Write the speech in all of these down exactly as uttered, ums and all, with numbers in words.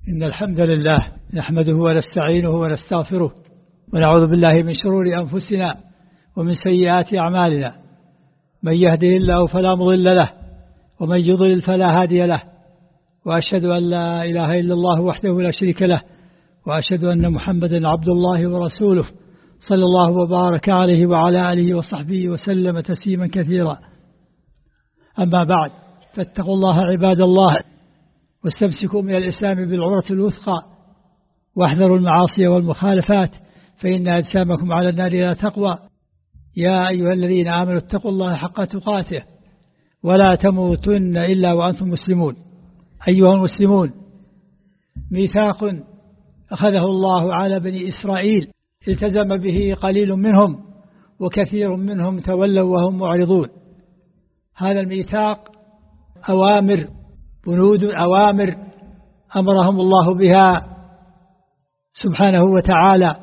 إن الحمد لله نحمده ونستعينه ونستغفره ونعوذ بالله من شرور أنفسنا ومن سيئات أعمالنا. من يهده الله فلا مضل له ومن يضلل فلا هادي له، وأشهد أن لا إله إلا الله وحده لا شريك له، وأشهد أن محمدا عبد الله ورسوله صلى الله وبارك عليه وعلى آله وصحبه وسلم تسليما كثيرا. أما بعد، فاتقوا الله عباد الله، واستمسكوا من الإسلام بالعروة الوثقى، واحذروا المعاصي والمخالفات، فإن أجسامكم على النار لا تقوى. يا أيها الذين آمنوا اتقوا الله حق تقاته ولا تموتن إلا وأنتم مسلمون. أيها المسلمون، ميثاق أخذه الله على بني إسرائيل التزم به قليل منهم وكثير منهم تولوا وهم معرضون. هذا الميثاق أوامر، بنود أوامر أمرهم الله بها سبحانه وتعالى،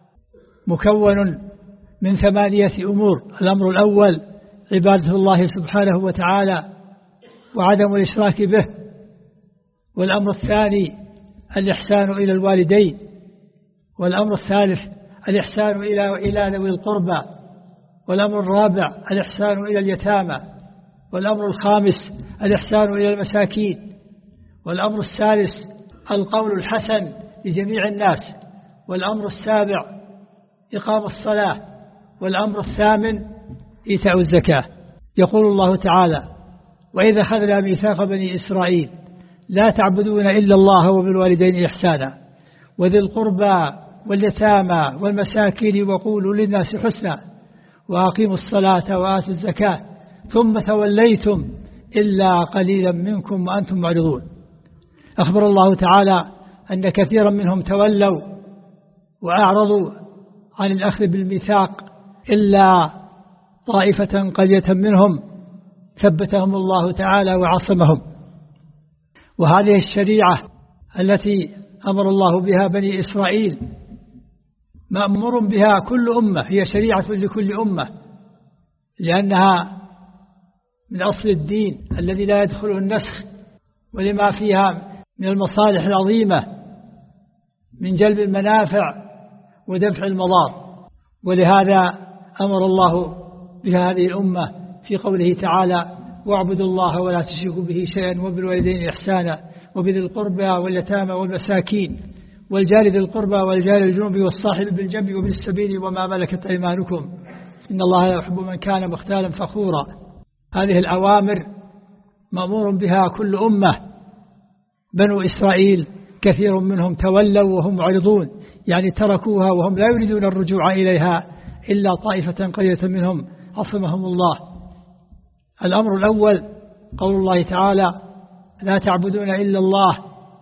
مكون من ثمانية أمور. الأمر الأول عبادة الله سبحانه وتعالى وعدم الإشراك به، والأمر الثاني الإحسان إلى الوالدين، والأمر الثالث الإحسان إلى إلى ذوي القربى، والأمر الرابع الإحسان إلى اليتامى، والأمر الخامس الإحسان إلى المساكين، والأمر السادس القول الحسن لجميع الناس، والأمر السابع إقام الصلاة، والأمر الثامن إيتاء الزكاة. يقول الله تعالى: وإذا أخذنا ميثاق بني إسرائيل لا تعبدون إلا الله وبالوالدين إحسانا وذي القربى واليتامى والمساكين وقولوا للناس حسنا وأقيموا الصلاة وآتوا الزكاة ثم توليتم إلا قليلا منكم وأنتم معرضون. أخبر الله تعالى أن كثيرا منهم تولوا وأعرضوا عن الأخذ بالميثاق إلا طائفة قليلة منهم ثبتهم الله تعالى وعصمهم. وهذه الشريعة التي أمر الله بها بني إسرائيل مأمور بها كل أمة، هي شريعة لكل أمة، لأنها من أصل الدين الذي لا يدخله النسخ، ولما فيها من المصالح العظيمة من جلب المنافع ودفع المضار. ولهذا أمر الله بهذه الأمة في قوله تعالى: واعبدوا الله ولا تشركوا به شيئا وبالوالدين إحسانا وبذي القربى واليتامى والمساكين والجار ذي القربى والجار الجنوب والصاحب بالجنب وابن السبيل وما ملكت أيمانكم إن الله يحب من كان مختالا فخورا. هذه الأوامر مأمور بها كل أمة. بنو إسرائيل كثير منهم تولوا وهم معرضون، يعني تركوها وهم لا يريدون الرجوع إليها إلا طائفة قليلة منهم عصمهم الله. الأمر الأول قول الله تعالى: لا تعبدون إلا الله،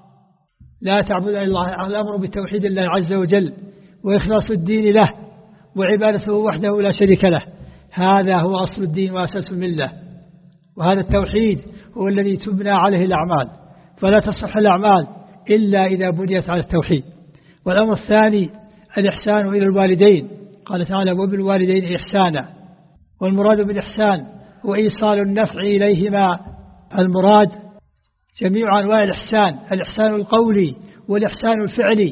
لا تعبدون إلا الله. الأمر بتوحيد الله عز وجل وإخلاص الدين له وعبادته وحده لا شريك له. هذا هو أصل الدين وأساس الملة، وهذا التوحيد هو الذي تبنى عليه الأعمال، فلا تصح الأعمال إلا إذا بنيت على التوحيد. والأمر الثاني الإحسان إلى الوالدين، قال تعالى: وبالوالدين إحسانا. والمراد بالإحسان هو إيصال النفع إليهما. المراد جميع أنواع الإحسان، الإحسان القولي والإحسان الفعلي.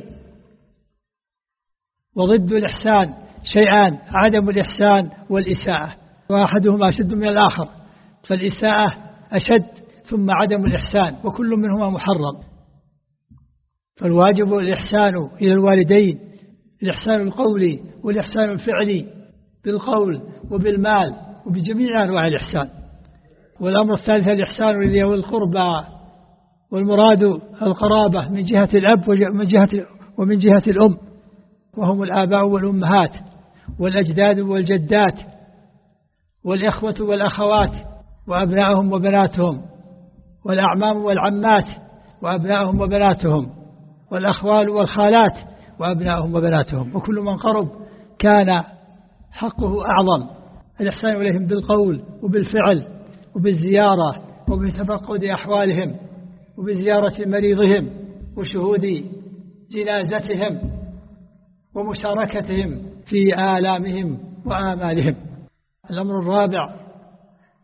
وضد الإحسان شيئان: عدم الإحسان والإساءة، وأحدهما أشد من الآخر، فالإساءة أشد ثم عدم الإحسان، وكل منهما محرم. فالواجب الإحسان إلى الوالدين، الإحسان القولي والإحسان الفعلي بالقول وبالمال وبجميع أنواع الإحسان. والأمر الثالث الإحسان إلى ذوي القربى، والمراد القرابة من جهة الأب ومن جهة ومن جهة الأم، وهم الآباء والأمهات والأجداد والجدات والإخوة والأخوات وأبنائهم وبناتهم، والأعمام والعمات وأبنائهم وبناتهم، والأخوال والخالات وأبنائهم وبناتهم، وكل من قرب كان حقه أعظم. الإحسان إليهم بالقول وبالفعل وبالزيارة وبتفقد أحوالهم وبزيارة مريضهم وشهود جنازتهم ومشاركتهم في آلامهم وآمالهم. الأمر الرابع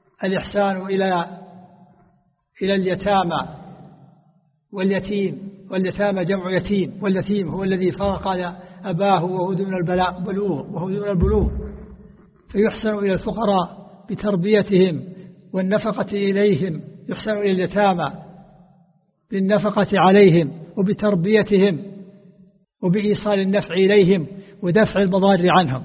الإحسان إلى إلى اليتامى واليتيم واليتامى جمع يتيم، واليتيم هو الذي فقد أباه وهو دون البلوغ وهو دون البلوغ، فيحسن إلى الفقراء بتربيتهم والنفقة إليهم، يحسن إلى اليتامى بالنفقة عليهم وبتربيتهم وبإيصال النفع إليهم ودفع المضار عنهم.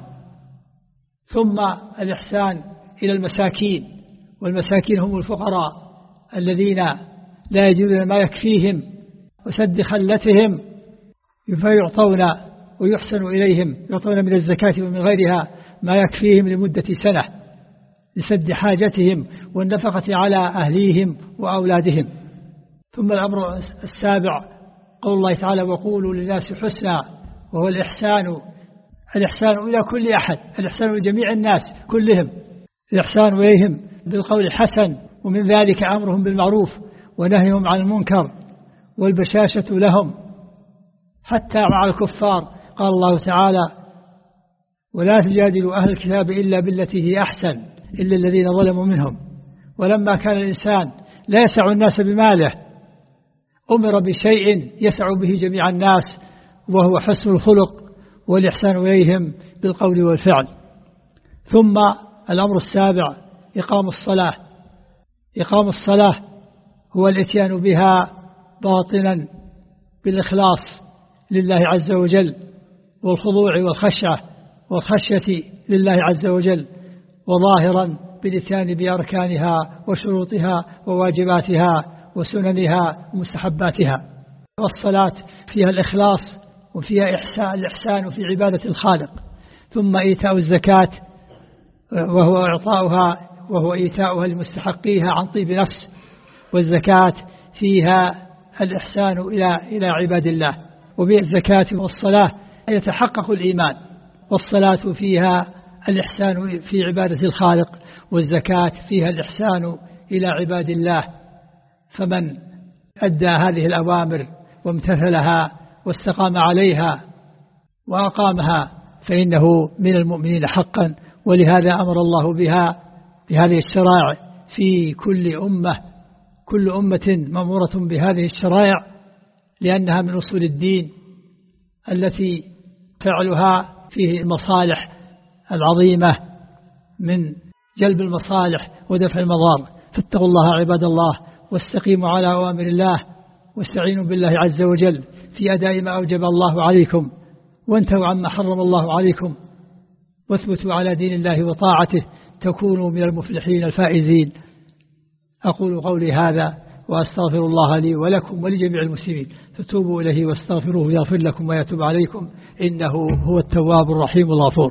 ثم الإحسان إلى المساكين، والمساكين هم الفقراء الذين لا يجدون ما يكفيهم وسد خلتهم، فيعطون ويحسن إليهم، يعطون من الزكاة ومن غيرها ما يكفيهم لمدة سنة لسد حاجتهم والنفقة على أهليهم وأولادهم. ثم الأمر السابع قول الله تعالى: وقولوا للناس حسنا، وهو الإحسان الإحسان إلى كل أحد، الإحسان لجميع الناس كلهم، الإحسان إليهم بالقول الحسن، ومن ذلك أمرهم بالمعروف ونهيهم عن المنكر والبشاشة لهم حتى مع الكفار. قال الله تعالى: ولا تجادلوا أهل الكتاب إلا بالتي هي أحسن إلا الذين ظلموا منهم. ولما كان الإنسان لا يسع الناس بماله أمر بشيء يسع به جميع الناس، وهو حسن الخلق والإحسان إليهم بالقول والفعل. ثم الأمر السابع إقام الصلاة. إقام الصلاة هو الاتيان بها باطنا بالإخلاص لله عز وجل، والخضوع والخشعة والخشية لله عز وجل، وظاهرا بالاتيان بأركانها وشروطها وواجباتها وسننها ومستحباتها. والصلاة فيها الإخلاص وفيها إحسان الإحسان في عبادة الخالق. ثم إيتاء الزكاة، وهو إعطاؤها وهو إيتاؤها لمستحقيها عن طيب نفس، والزكاة فيها الإحسان إلى إلى عباد الله. وبالزكاة والصلاة يتحقق الإيمان، والصلاة فيها الإحسان في عبادة الخالق، والزكاة فيها الإحسان إلى عباد الله. فمن أدى هذه الأوامر وامتثلها واستقام عليها وأقامها فإنه من المؤمنين حقا. ولهذا أمر الله بها بهذه الشرائع في كل أمة، كل أمة مأمورة بهذه الشرائع، لأنها من أصول الدين التي فعلها فيه المصالح العظيمة من جلب المصالح ودفع المضار. فاتقوا الله عباد الله، واستقيموا على أوامر الله، واستعينوا بالله عز وجل في أداء ما أوجب الله عليكم، وانتهوا عما حرم الله عليكم، واثبتوا على دين الله وطاعته، تكونوا من المفلحين الفائزين. أقول قولي هذا وأستغفر الله لي ولكم ولجميع المسلمين، فتوبوا إليه واستغفروه يغفر لكم ويتوب عليكم، إنه هو التواب الرحيم الغفور.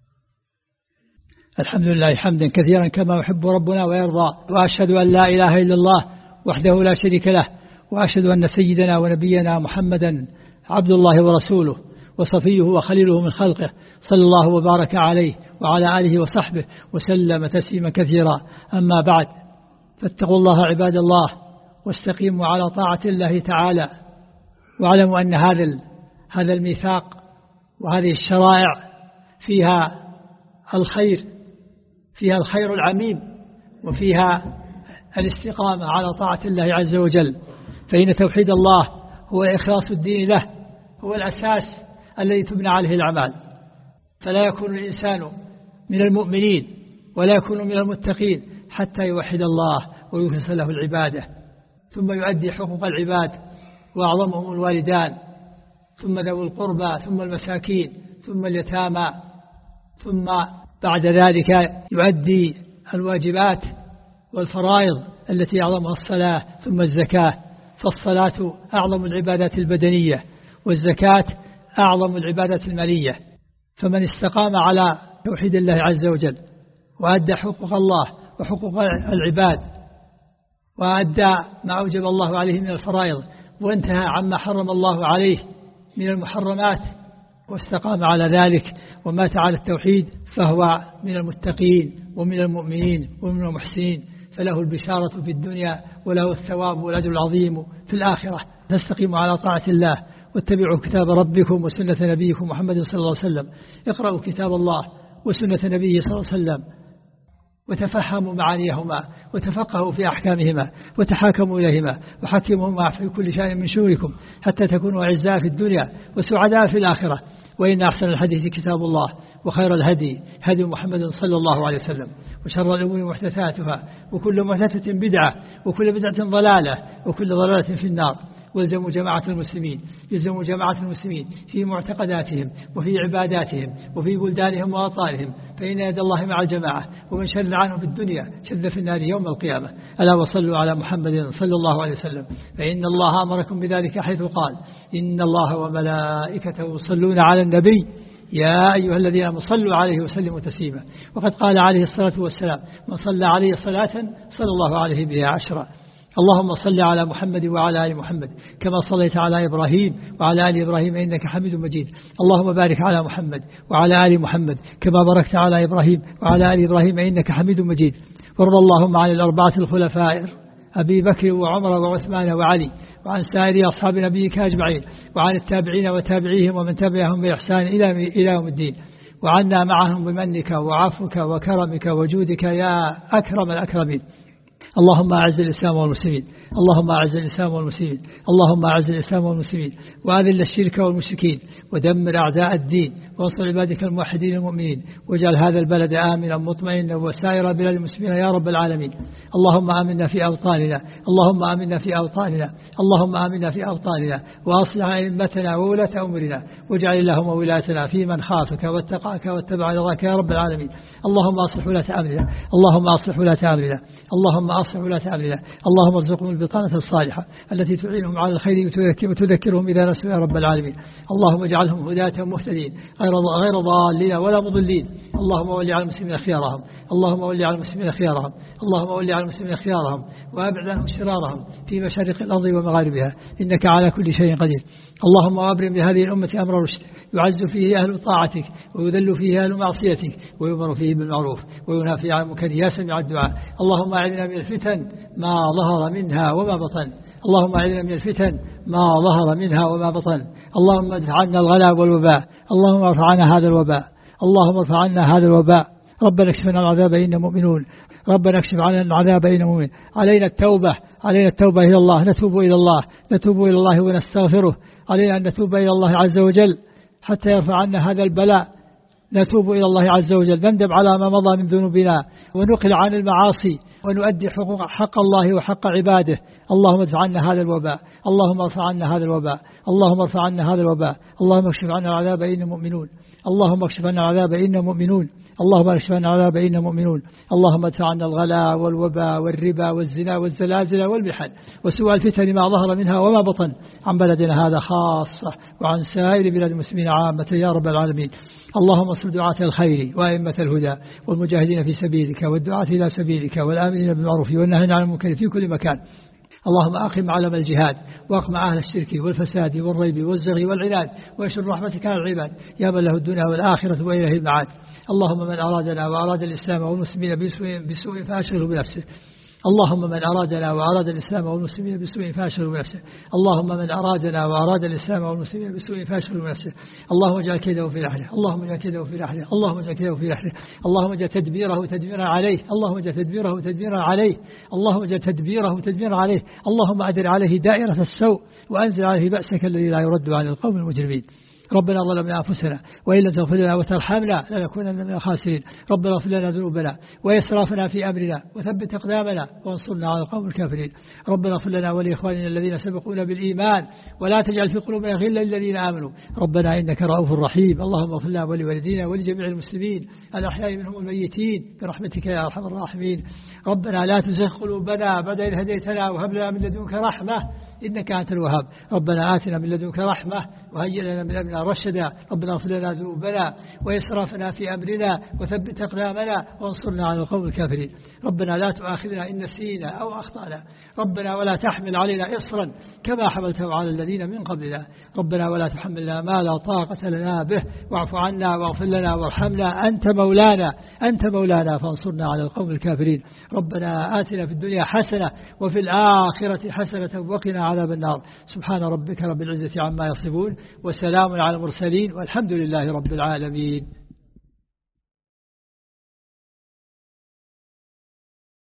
الحمد لله حمدا كثيرا كما يحب ربنا ويرضى، وأشهد أن لا إله إلا الله وحده لا شريك له، وأشهد أن سيدنا ونبينا محمدا عبد الله ورسوله وصفيه وخليله من خلقه، صلى الله وبارك عليه وعلى آله وصحبه وسلم تسليما كثيرا. أما بعد، فاتقوا الله عباد الله، واستقيموا على طاعة الله تعالى، واعلموا أن هذا هذا الميثاق وهذه الشرائع فيها الخير، فيها الخير العميم، وفيها الاستقامة على طاعة الله عز وجل. فإن توحيد الله هو إخلاص الدين له، هو الأساس الذي تبنى عليه الأعمال. فلا يكون الإنسان من المؤمنين ولا يكون من المتقين حتى يوحد الله ويخلص له العبادة، ثم يؤدي حقوق العباد، وأعظمهم الوالدان، ثم ذوي القربى، ثم المساكين، ثم اليتامى، ثم بعد ذلك يؤدي الواجبات والفرائض التي أعظمها الصلاة، ثم الزكاة. فالصلاة أعظم العبادات البدنية، والزكاة أعظم العبادات المالية. فمن استقام على توحيد الله عز وجل وأدى حقوق الله وحقوق العباد، وأدى ما أوجب الله عليه من الفرائض، وانتهى عما حرم الله عليه من المحرمات، واستقام على ذلك ومات على التوحيد، فهو من المتقين ومن المؤمنين ومن المحسنين، فله البشارة في الدنيا وله الثواب والأجر العظيم في الآخرة. فاستقيموا على طاعة الله، واتبعوا كتاب ربكم وسنة نبيكم محمد صلى الله عليه وسلم. اقرأوا كتاب الله وسنة نبيه صلى الله عليه وسلم، وتفهموا معانيهما وتفقهوا في أحكامهما وتحاكموا إليهما وحكموهما في كل شيء من شؤونكم حتى تكونوا أعزاء في الدنيا وسعداء في الآخرة. وإن أحسن الحديث كتاب الله وخير الهدي هدي محمد صلى الله عليه وسلم وشر الأمور محدثاتها وكل محدثة بدعة وكل بدعة ضلالة وكل ضلالة في النار. والزموا جماعة المسلمين يلزموا جماعة المسلمين في معتقداتهم وفي عباداتهم وفي بلدانهم وأوطانهم، فإن يد الله مع الجماعة، ومن شل عنه في الدنيا شذ في النار يوم القيامة. ألا وصلوا على محمد صلى الله عليه وسلم، فإن الله أمركم بذلك حيث قال إن الله وملائكته يصلون على النبي يا أيها الذين آمنوا صلوا عليه وسلموا تسليما. وقد قال عليه الصلاة والسلام من صلى عليه صلاة صلى الله عليه بها عشرا. اللهم صل على محمد وعلى آل محمد كما صليت على إبراهيم وعلى آل إبراهيم إنك حميد مجيد. اللهم بارك على محمد وعلى آل محمد كما باركت على إبراهيم وعلى آل إبراهيم إنك حميد مجيد. وارض اللهم عن الأربعة الخلفاء أبي بكر وعمر وعثمان وعلي وعن سائر أصحاب نبيك أجمعين وعن التابعين وتابعيهم ومن تبعهم بإحسان إلى يوم الدين، وعنا معهم بمنك وعفوك وكرمك وجودك يا أكرم الأكرمين. اللهم أعز الإسلام والمسلمين، اللهم أعز الإسلام والمسلمين، اللهم أعز الإسلام والمسلمين، وأذل الشرك والمشركين، ودمر أعداء الدين، وانصر عبادك الموحدين المؤمنين، واجعل هذا البلد آمنا مطمئنا وسائر بلاد المسلمين يا رب العالمين. اللهم آمنا في أوطاننا، اللهم آمنا في أوطاننا، اللهم آمنا في أوطاننا، وأصلح أئمتنا وولاة أمرنا، واجعل اللهم ولايتنا في من خافك واتقاك واتبع رضاك يا رب العالمين. اللهم أصلح ولاة أمرنا، اللهم أصلح ولاة أمرنا، اللهم أصلح ولاة أمرنا، اللهم ارزقهم البطانة الصالحة التي تعينهم على الخير وتذكرهم إذا نسوا يا رب العالمين. اللهم اجعلهم هداة مهتدين غير غير ضالين ولا مضلين. اللهم ولي على المسلمين خيارهم، اللهم ولي على المسلمين خيارهم، اللهم ولي على المسلمين خيارهم وأبعد عنهم شرارهم في مشارق الأرض ومغاربها إنك على كل شيء قدير. اللهم أبرم بهذه الأمة أمر رشد يعز فيه أهل طاعتك ويذل فيه أهل معصيتك ويؤمر فيه بالمعروف وينهى عن المنكر يا سميع الدعاء. اللهم أعذنا من الفتن ما ظهر منها وما بطن، اللهم أعذنا من الفتن ما ظهر منها وما بطن. اللهم ادفع عنا الغلاء والوباء، اللهم ارفع عنا هذا الوباء، اللهم ارفع عنا هذا الوباء. ربنا اكشف عنا العذاب إنا مؤمنون، ربنا اكشف عنا العذاب إنا مؤمنون. علينا التوبة، علينا التوبة إلى الله، نتوب إلى الله، نتوب إلى الله ونستغفره. علينا أن نتوب إلى الله عز وجل حتى يرفع عنا هذا البلاء. نتوب إلى الله عز وجل، نندب على ما مضى من ذنوبنا ونقل عن المعاصي ونؤدي حقوق حق الله وحق عباده. اللهم ادفع عنا هذا الوباء، اللهم ارفع عنا هذا الوباء، اللهم ارفع عنا هذا الوباء. اللهم اكشف عنا العذاب إنا مؤمنون، اللهم اكشف عنا العذاب إنا مؤمنون، اللهم اكشف عنا العذاب إنا مؤمنون. اللهم ادفع عنا الغلاء والوباء والربا والزنا والزلازل والمحن وسوء الفتن ما ظهر منها وما بطن عن بلدنا هذا خاصة وعن سائر بلاد المسلمين عامة يا رب العالمين. اللهم انصر دعاة الخير وأئمة الهدى والمجاهدين في سبيلك والدعاة إلى سبيلك والآمرين بالمعروف والنهين عن المنكر في كل مكان. اللهم أقم علم الجهاد وأقمع أهل الشرك والفساد والريب والزغي والعناد واشر رحمتك على العباد يا من له الدنيا والآخرة وإليه المعاد. اللهم من أرادنا وأراد الإسلام والمسلمين بسوء, بسوء فأشغله بنفسه. اللهم من أرادنا وأراد الإسلام والمسلمين بسوء فأشغله بنفسه. اللهم من أرادنا وأراد الإسلام والمسلمين بسوء فأشغله بنفسه. اللهم اجعل كيده في نحره، اللهم اجعل كيده في نحره، اللهم اجعل كيده في نحره، اللهم اجعل تدبيره تدبيرا عليه، اللهم اجعل تدبيره تدبيرا عليه، اللهم اجعل تدبيره تدبيرا عليه. اللهم أدر عليه دائرة السوء وأنزل عليه بأسك الذي لا يرد عن القوم المجرمين. ربنا ظلمنا أنفسنا وإن لم تغفر لنا وترحمنا لنكونن من الخاسرين. ربنا اغفر لنا ذنوبنا وإسرافنا في أمرنا وثبت أقدامنا وانصرنا على القوم الكافرين. ربنا اغفر لنا ولإخواننا الذين سبقونا بالإيمان ولا تجعل في قلوبنا غلا للذين آمنوا ربنا إنك رؤوف رحيم. اللهم اغفر لنا ولوالدينا ولجميع المسلمين الأحياء منهم الميتين برحمتك يا أرحم الراحمين. ربنا لا تزغ قلوبنا بعد إذ هديتنا وهب لنا من لدنك رحمة إنك أنت الوهاب. ربنا آتنا من لدنك رحمة وهيئ لنا من أمرنا رشدا. ربنا اغفر لنا ذنوبنا وإسرافنا في أمرنا وثبت أقدامنا وانصرنا على القوم الكافرين. ربنا لا تؤاخذنا إن نسينا أو أخطأنا ربنا ولا تحمل علينا إصرا كما حملته على الذين من قبلنا. ربنا ولا تحملنا ما لا طاقة لنا به واعف عنا واغفر لنا وارحمنا أنت مولانا أنت مولانا فانصرنا على القوم الكافرين. ربنا آتنا في الدنيا حسنة وفي الآخرة حسنة وقنا عذاب النار. سبحان ربك رب العزة عما يصفون وسلام على المرسلين والحمد لله رب العالمين.